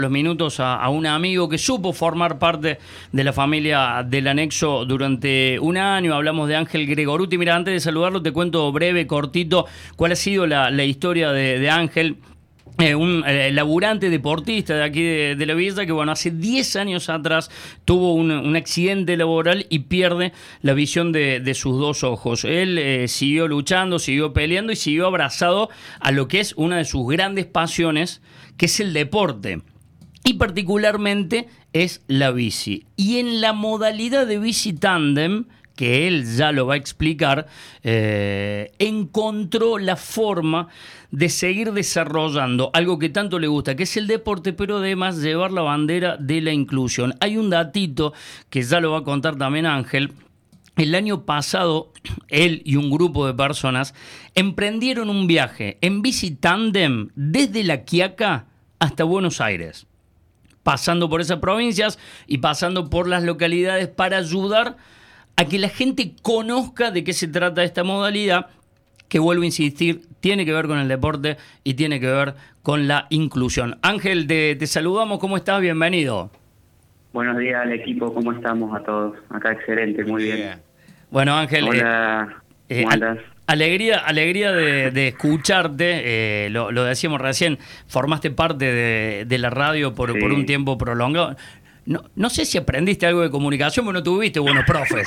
los minutos a un amigo que supo formar parte de la familia del anexo durante un año. Hablamos de Ángel Gregoruti. Mira, antes de saludarlo te cuento breve, cortito, cuál ha sido la historia de Ángel. Un laburante deportista de aquí de la villa que, bueno, hace 10 años atrás tuvo un accidente laboral y pierde la visión de sus dos ojos. Él siguió luchando, siguió peleando y siguió abrazado a lo que es una de sus grandes pasiones, que es el deporte. Y particularmente es la bici. Y en la modalidad de bici tándem, que él ya lo va a explicar, encontró la forma de seguir desarrollando algo que tanto le gusta, que es el deporte, pero además llevar la bandera de la inclusión. Hay un datito que ya lo va a contar también Ángel. El año pasado, él y un grupo de personas emprendieron un viaje en bici tándem desde La Quiaca hasta Buenos Aires, pasando por esas provincias y pasando por las localidades para ayudar a que la gente conozca de qué se trata esta modalidad, que, vuelvo a insistir, tiene que ver con el deporte y tiene que ver con la inclusión. Ángel, te saludamos, ¿cómo estás? Bienvenido. Buenos días al equipo, ¿cómo estamos a todos? Acá excelente, muy bien. Bueno, Ángel, hola, ¿cómo andas? Alegría de escucharte, lo decíamos recién, formaste parte de la radio por un tiempo prolongado. No sé si aprendiste algo de comunicación, pero no tuviste buenos profes.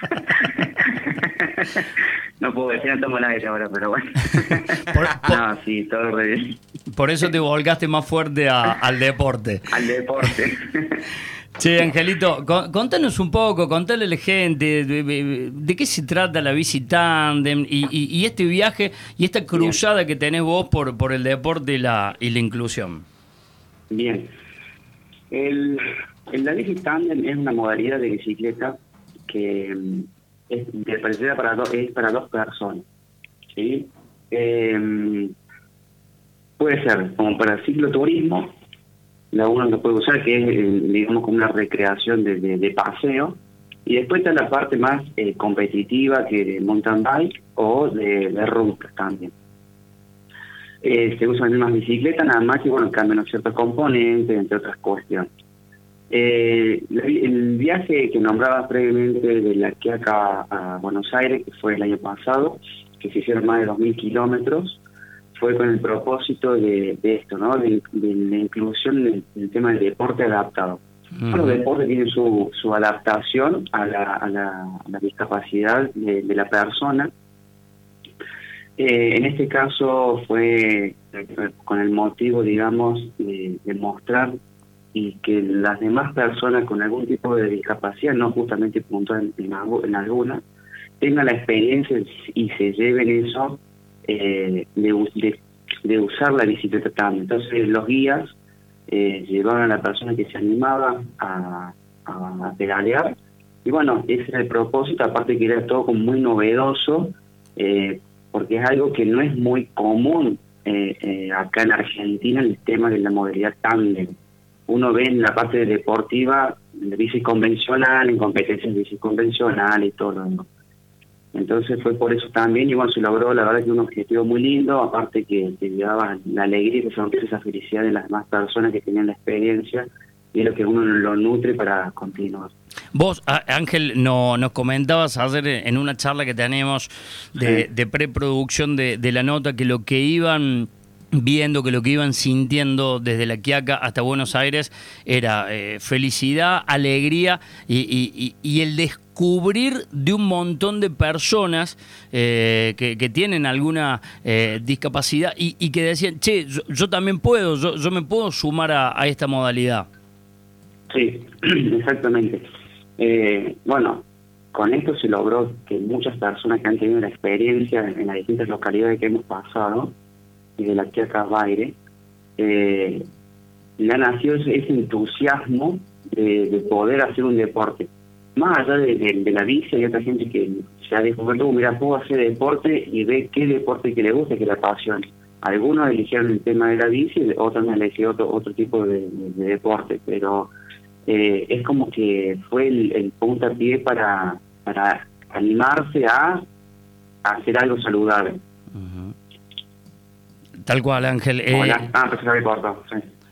No puedo decir, no tomo el aire ahora, pero bueno. No, sí, todo re bien. Por eso te volcaste más fuerte al deporte. Al deporte. Che, Angelito, contanos un poco, contale a la gente de qué se trata la bici tándem y este viaje y esta cruzada que tenés vos por el deporte y la inclusión. Bien. La bici tándem es una modalidad de bicicleta que es para dos personas, ¿sí? Puede ser como para cicloturismo, uno lo puede usar, que es, digamos, como una recreación de paseo, y después está la parte más competitiva, que de mountain bike o de rutas también. Se usan las mismas bicicletas, nada más que, bueno, cambian ciertos componentes, entre otras cuestiones. El viaje que nombraba previamente de La Quiaca a Buenos Aires, que fue el año pasado, que se hicieron más de 2.000 kilómetros, fue con el propósito de esto, ¿no? De la inclusión del tema del deporte adaptado. Uh-huh. Los deportes tienen su adaptación a la discapacidad de la persona. En este caso fue con el motivo, digamos, de mostrar y que las demás personas con algún tipo de discapacidad, no justamente puntual en alguna, tengan la experiencia y se lleven eso de usar la bicicleta también. Entonces los guías llevaban a la persona que se animaba a pedalear, y bueno, ese era el propósito, aparte que era todo como muy novedoso, porque es algo que no es muy común acá en Argentina, el tema de la modalidad tándem. Uno ve en la parte deportiva de bici convencional, en competencias de bici convencional y todo lo demás. Entonces fue por eso también, y bueno, se logró, la verdad, que un objetivo muy lindo, aparte que llevaba la alegría, que se esa felicidad de las demás personas que tenían la experiencia, y es lo que uno lo nutre para continuar. Vos, Ángel, nos comentabas ayer en una charla que tenemos de preproducción de la nota, que lo que iban viendo, que lo que iban sintiendo desde La Quiaca hasta Buenos Aires era felicidad, alegría y el descubrir de un montón de personas que tienen alguna discapacidad y que decían, che, yo también puedo, yo me puedo sumar a esta modalidad. Sí, exactamente. Bueno, con esto se logró que muchas personas que han tenido la experiencia en las distintas localidades que hemos pasado, y de La Quiaca a Baire, le ha nacido ese entusiasmo de poder hacer un deporte. Más allá de la bici, hay otra gente que se ha descubierto, mira, puedo hacer deporte, y ve qué deporte que le gusta, que le apasiona. Algunos eligieron el tema de la bici, otros han elegido otro tipo de deporte, pero es como que fue el puntapié para animarse a hacer algo saludable. Tal cual, Ángel. Hola. Pues se había cortado, sí.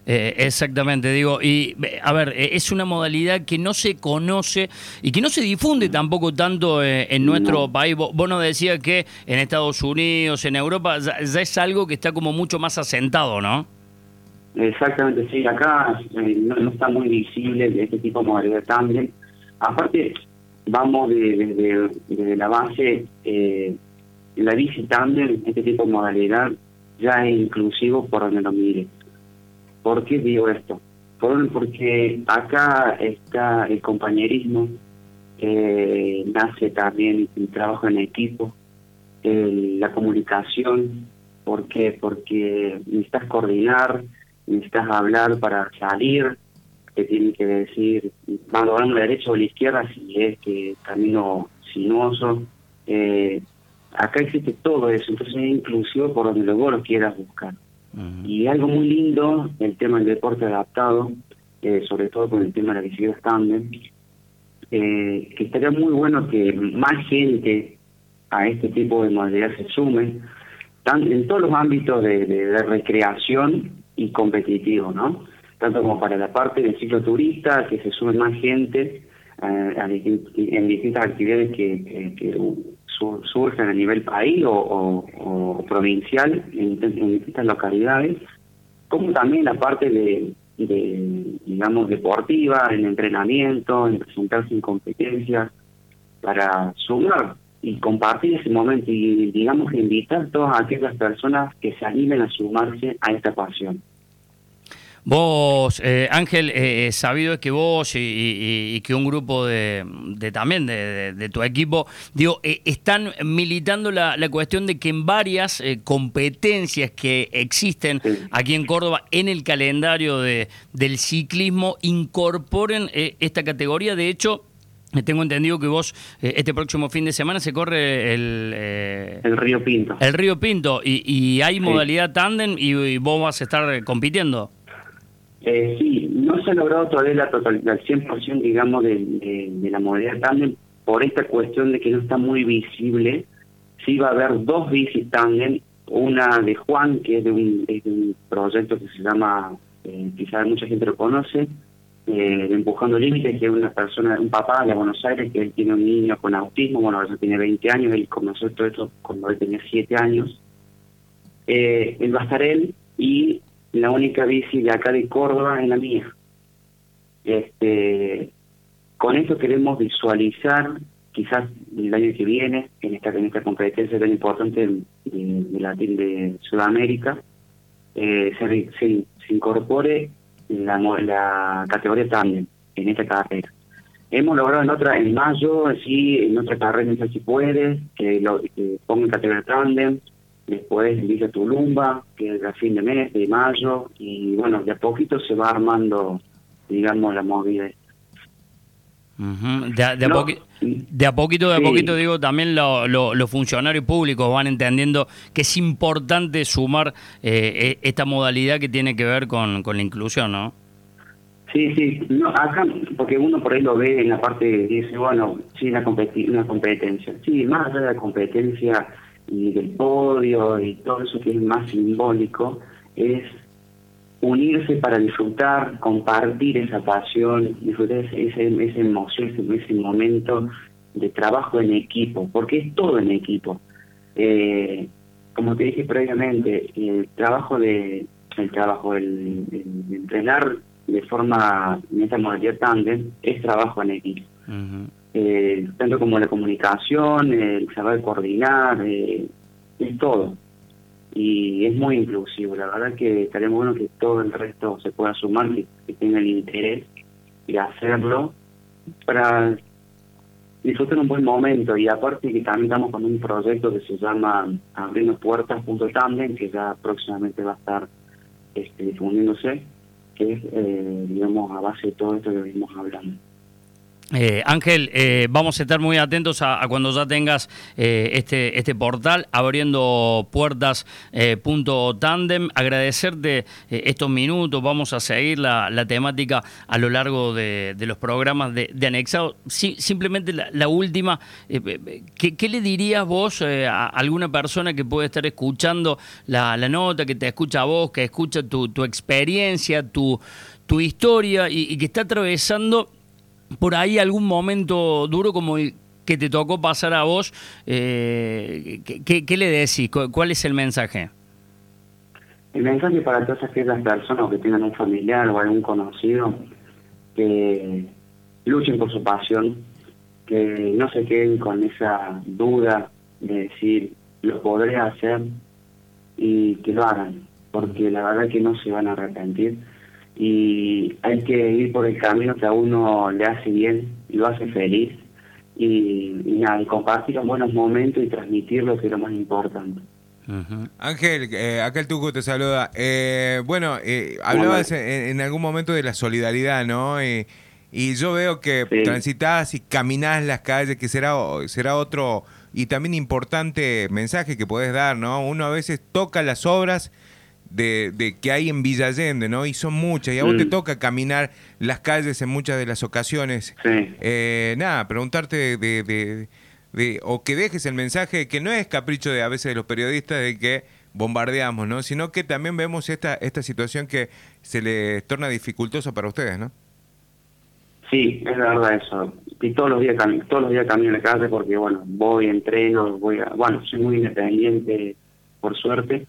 Exactamente, digo, y a ver, es una modalidad que no se conoce y que no se difunde tampoco tanto en nuestro No, país. Vos nos decías que en Estados Unidos, en Europa, ya es algo que está como mucho más asentado, ¿no? exactamente, sí, acá no está muy visible este tipo de modalidad también. Aparte, vamos desde la base, la bici también, este tipo de modalidad ya es inclusivo por donde lo mire. ¿Por qué digo esto? Porque acá está el compañerismo, nace también el trabajo en equipo, la comunicación. ¿Por qué? Porque necesitas coordinar, necesitas hablar para salir, te tienen que decir, vamos a la derecha o a la izquierda si es que camino sinuoso. Eh, Acá existe todo eso, entonces es inclusivo por donde luego lo quieras buscar. Ujú. Y algo muy lindo, el tema del deporte adaptado, sobre todo con el tema de la bicicleta tándem, que estaría muy bueno que más gente a este tipo de modalidad se sume, en todos los ámbitos de recreación y competitivo, ¿no? Tanto como para la parte del cicloturista, que se sume más gente en distintas actividades que surgen a nivel país o provincial en distintas localidades, como también la parte digamos, deportiva, en entrenamiento, en presentarse en competencias, para sumar y compartir ese momento y, digamos, invitar a todas aquellas personas que se animen a sumarse a esta pasión. Vos, Ángel, sabido es que vos y que un grupo también de tu equipo, digo, están militando la cuestión de que en varias competencias que existen Sí, aquí en Córdoba en el calendario del ciclismo incorporen esta categoría. De hecho, tengo entendido que vos este próximo fin de semana se corre el Río Pinto. el Río Pinto y hay Sí. modalidad tándem y vos vas a estar compitiendo. Sí, no se ha logrado todavía la totalidad, al 100%, digamos, de la modalidad tándem por esta cuestión de que no está muy visible. Sí va a haber dos bicis tándem, una de Juan, que es de un proyecto que se llama, quizás mucha gente lo conoce, de Empujando Límites, que es una persona, un papá de Buenos Aires, que él tiene un niño con autismo, bueno, ahora tiene 20 años, él comenzó todo esto cuando él tenía 7 años. Él va a estar él y la única bici de acá de Córdoba es la mía. Con esto queremos visualizar, quizás el año que viene, en esta competencia tan importante de Sudamérica, se incorpore la categoría tándem en esta carrera. Hemos logrado en mayo, sí, en otra carrera, no sé si puede, que ponga en categoría tándem, después Villa Tulumba, que es a fin de mes, de mayo, y bueno, de a poquito se va armando, digamos, la movida. Ujú. No, De a poquito, sí, digo, también los funcionarios públicos van entendiendo que es importante sumar esta modalidad que tiene que ver con la inclusión, ¿no? sí, sí, no, acá, porque uno por ahí lo ve en la parte, dice, bueno, sí, una competencia. Sí, más allá de la competencia y del podio y todo eso que es más simbólico, es unirse para disfrutar, compartir esa pasión, disfrutar esa emoción, ese momento de trabajo en equipo, porque es todo en equipo. Como te dije previamente, el entrenar de forma en esta modalidad tándem es trabajo en equipo. Ujú. Tanto como la comunicación, el saber coordinar, es todo. Y es muy inclusivo. La verdad que estaría bueno que todo el resto se pueda sumar, que tenga el interés de hacerlo para disfrutar un buen momento. Y aparte que también estamos con un proyecto que se llama Abriendo Puertas.tándem, que ya próximamente va a estar difundiéndose, que es, digamos, a base de todo esto que venimos hablando. Ángel, vamos a estar muy atentos a cuando ya tengas este portal, abriendo puertas punto Tandem. Agradecerte estos minutos, vamos a seguir la temática a lo largo de los programas de Anexado. Sí, simplemente la última, ¿qué le dirías vos a alguna persona que puede estar escuchando la nota, que te escucha a vos, que escucha tu experiencia, tu historia y que está atravesando por ahí algún momento duro como el que te tocó pasar a vos? ¿Qué le decís? ¿Cuál es el mensaje? El mensaje para todas aquellas personas que tengan un familiar o algún conocido, que luchen por su pasión, que no se queden con esa duda de decir, lo podré hacer, y que lo hagan, porque la verdad que no se van a arrepentir. Y hay que ir por el camino que a uno le hace bien y lo hace feliz, y nada, y compartir los buenos momentos y transmitirlo, que es lo más importante. Uh-huh. Ángel, acá el Tuco te saluda. Hablabas en algún momento de la solidaridad, ¿no? Y yo veo que sí, transitas y caminás las calles, que será otro y también importante mensaje que podés dar, ¿no? Uno a veces toca las obras de que hay en Villa Allende, ¿no? Y son muchas, y a vos te toca caminar las calles en muchas de las ocasiones. Sí. Preguntarte o que dejes el mensaje, que no es capricho a veces de los periodistas de que bombardeamos, ¿no? Sino que también vemos esta situación que se les torna dificultosa para ustedes, ¿no? Sí, es verdad eso. Y todos los días camino en la calle porque, bueno, entreno, soy muy independiente, por suerte.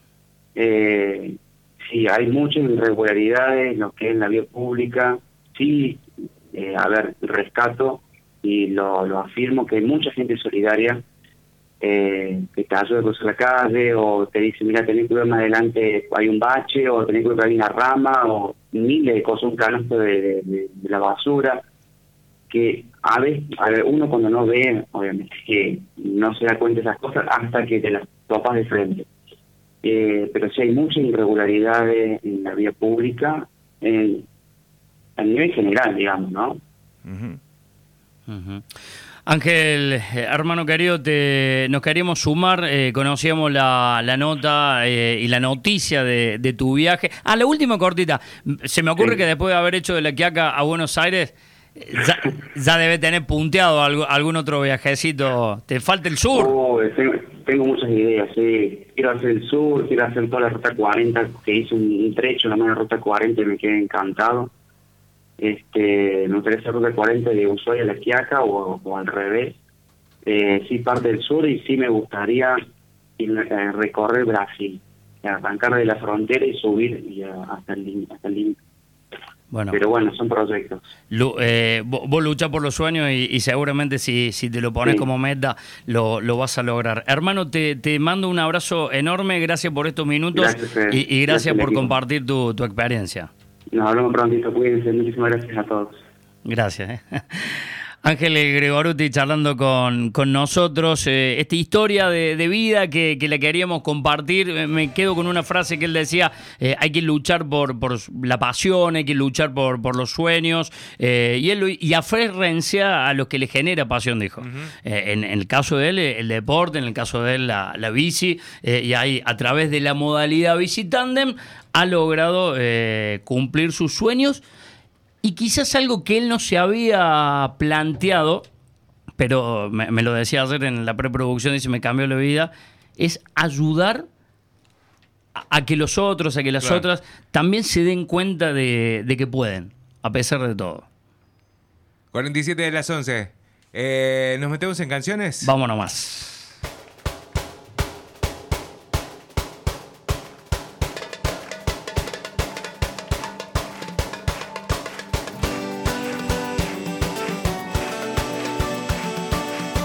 Sí, hay muchas irregularidades en lo que es la vía pública. Sí, rescato y lo afirmo, que hay mucha gente solidaria que te ayuda a cruzar la calle, o te dice, mira, tenés que ver más adelante, hay un bache, o tenés que ver que hay una rama, o miles de cosas, un canasto de la basura, que a ver, uno cuando no ve, obviamente que no se da cuenta de esas cosas hasta que te las topas de frente. Pero sí hay muchas irregularidades en la vía pública, a nivel general, digamos, ¿no? Uh-huh. Uh-huh. Ángel, hermano querido, nos queríamos sumar, conocíamos la nota y la noticia de tu viaje. La última cortita, se me ocurre que después de haber hecho de La Quiaca a Buenos Aires, ya debe tener punteado algún otro viajecito. ¿Te falta el sur? Tengo muchas ideas, sí. Quiero hacer el sur, quiero hacer toda la ruta 40, que hice un trecho, la mano ruta 40, y me quedé encantado. Me gustaría hacer ruta 40 de Ushuaia a La Quiaca, o al revés. Sí, parte del sur, y sí me gustaría recorrer Brasil, arrancar de la frontera y subir hasta el límite. Bueno, pero bueno, son proyectos. Vos luchás por los sueños y seguramente si te lo pones como meta lo vas a lograr. Hermano, te mando un abrazo enorme, gracias por estos minutos. Gracias, y gracias por compartir tu experiencia. Nos hablamos prontito, cuídense, muchísimas gracias a todos. Gracias. Ángel Gregoruti charlando con nosotros, esta historia de vida que la queríamos compartir. Me quedo con una frase que él decía, hay que luchar por la pasión, hay que luchar por los sueños, y aférrense a lo que le genera pasión, dijo. Uh-huh. En el caso de él, el deporte, en el caso de él, la bici, y ahí a través de la modalidad Bici Tandem ha logrado cumplir sus sueños. Y quizás algo que él no se había planteado, pero me lo decía ayer en la preproducción, dice, me cambió la vida, es ayudar a que los otros, a que las otras también se den cuenta de que pueden, a pesar de todo. 47 de las 11. ¿Nos metemos en canciones? Vámonos más.